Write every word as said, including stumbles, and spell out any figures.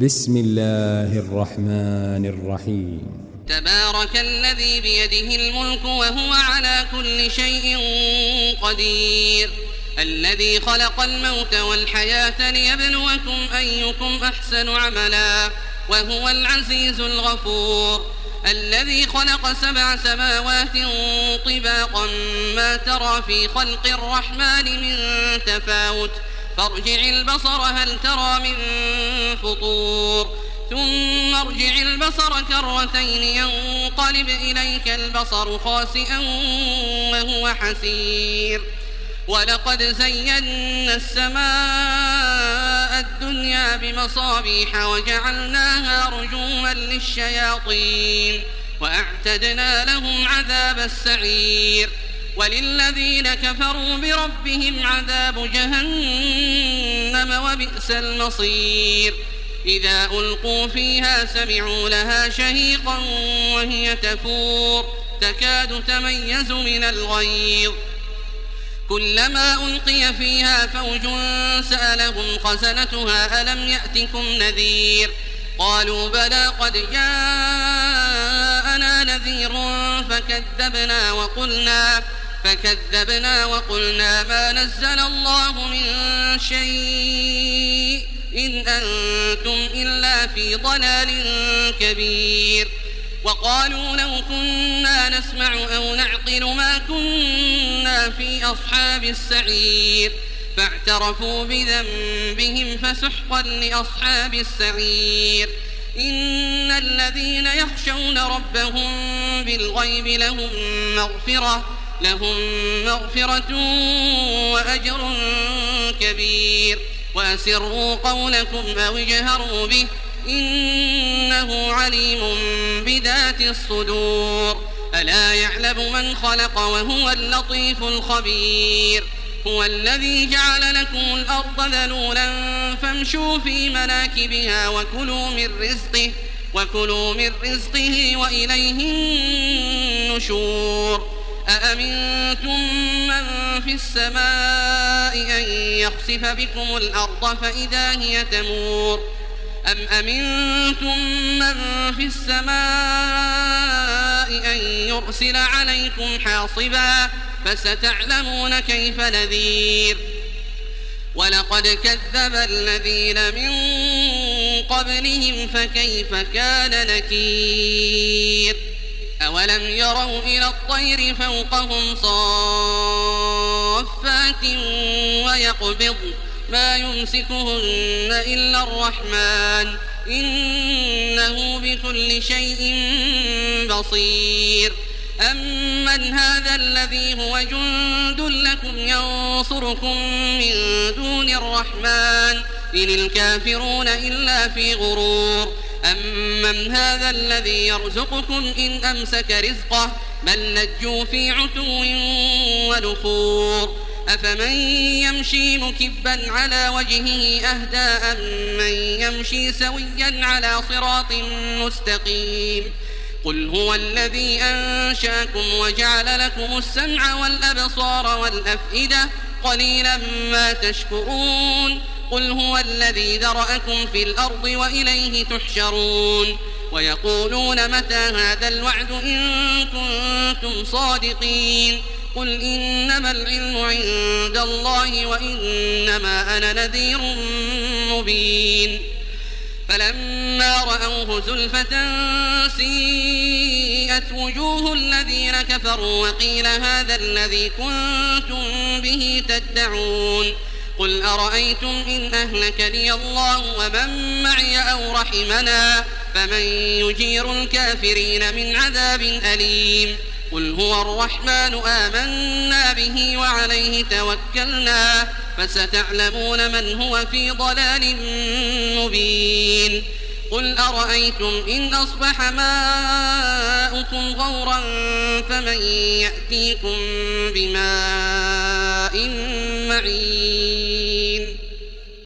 بسم الله الرحمن الرحيم. تبارك الذي بيده الملك وهو على كل شيء قدير، الذي خلق الموت والحياة ليبلوكم أيكم أحسن عملا وهو العزيز الغفور، الذي خلق سبع سماوات طباقا ما ترى في خلق الرحمن من تفاوت فارجع البصر هل ترى من فطور ثم ارجع البصر كرتين ينقلب إليك البصر خاسئا وهو حسير، ولقد زينا السماء الدنيا بمصابيح وجعلناها رجوما للشياطين وأعتدنا لهم عذاب السعير، وللذين كفروا بربهم عذاب جهنم وبئس المصير. إذا ألقوا فيها سمعوا لها شهيقا وهي تفور تكاد تميز من الغيظ، كلما ألقي فيها فوج سألهم خزنتها ألم يأتكم نذير، قالوا بلى قد جاءنا نذير فكذبنا وقلنا فكذبنا وقلنا ما نزل الله من شيء إن أنتم إلا في ضلال كبير، وقالوا لو كنا نسمع أو نعقل ما كنا في أصحاب السعير، فاعترفوا بذنبهم فسحقا لأصحاب السعير. إن الذين يخشون ربهم بالغيب لهم مغفرة لهم مغفرة وأجر كبير، وأسروا قولكم أو اجهروا به إنه عليم بذات الصدور، ألا يعلم من خلق وهو اللطيف الخبير. هو الذي جعل لكم الأرض ذلولا فامشوا في مناكبها وكلوا من رزقه وكلوا من رزقه وإليه النشور. أأمنتم من في السماء أن يخسف بكم الأرض فإذا هي تمور، أم أمنتم من في السماء أن يرسل عليكم حاصبا فستعلمون كيف نذير. ولقد كذب الذين من قبلهم فكيف كان نكير. أولم يروا إلى الطير فوقهم صافات ويقبض ما يمسكهن إلا الرحمن إنه بكل شيء بصير. أمن هذا الذي هو جند لكم ينصركم من دون الرحمن إن الكافرون إلا في غرور. أمن هذا الذي يرزقكم إن أمسك رزقه بل لجوا في عتو ونفور. أفمن يمشي مكبا على وجهه أهدى أمن يمشي سويا على صراط مستقيم. قل هو الذي أنشأكم وجعل لكم السمع والأبصار والأفئدة قليلا ما تشكرون. قل هو الذي ذرأكم في الأرض وإليه تحشرون. ويقولون متى هذا الوعد إن كنتم صادقين. قل إنما العلم عند الله وإنما أنا نذير مبين. فلما رأوه زلفة سيئت وجوه الذين كفروا وقيل هذا الذي كنتم به تدعون. قل أرأيتم إن أهلكني الله ومن معي أو رحمنا فمن يجير الكافرين من عذاب أليم. قل هو الرحمن آمنا به وعليه توكلنا فستعلمون من هو في ضلال مبين. قل أرأيتم إن أصبح ماؤكم غورا فمن يأتيكم بماء معين.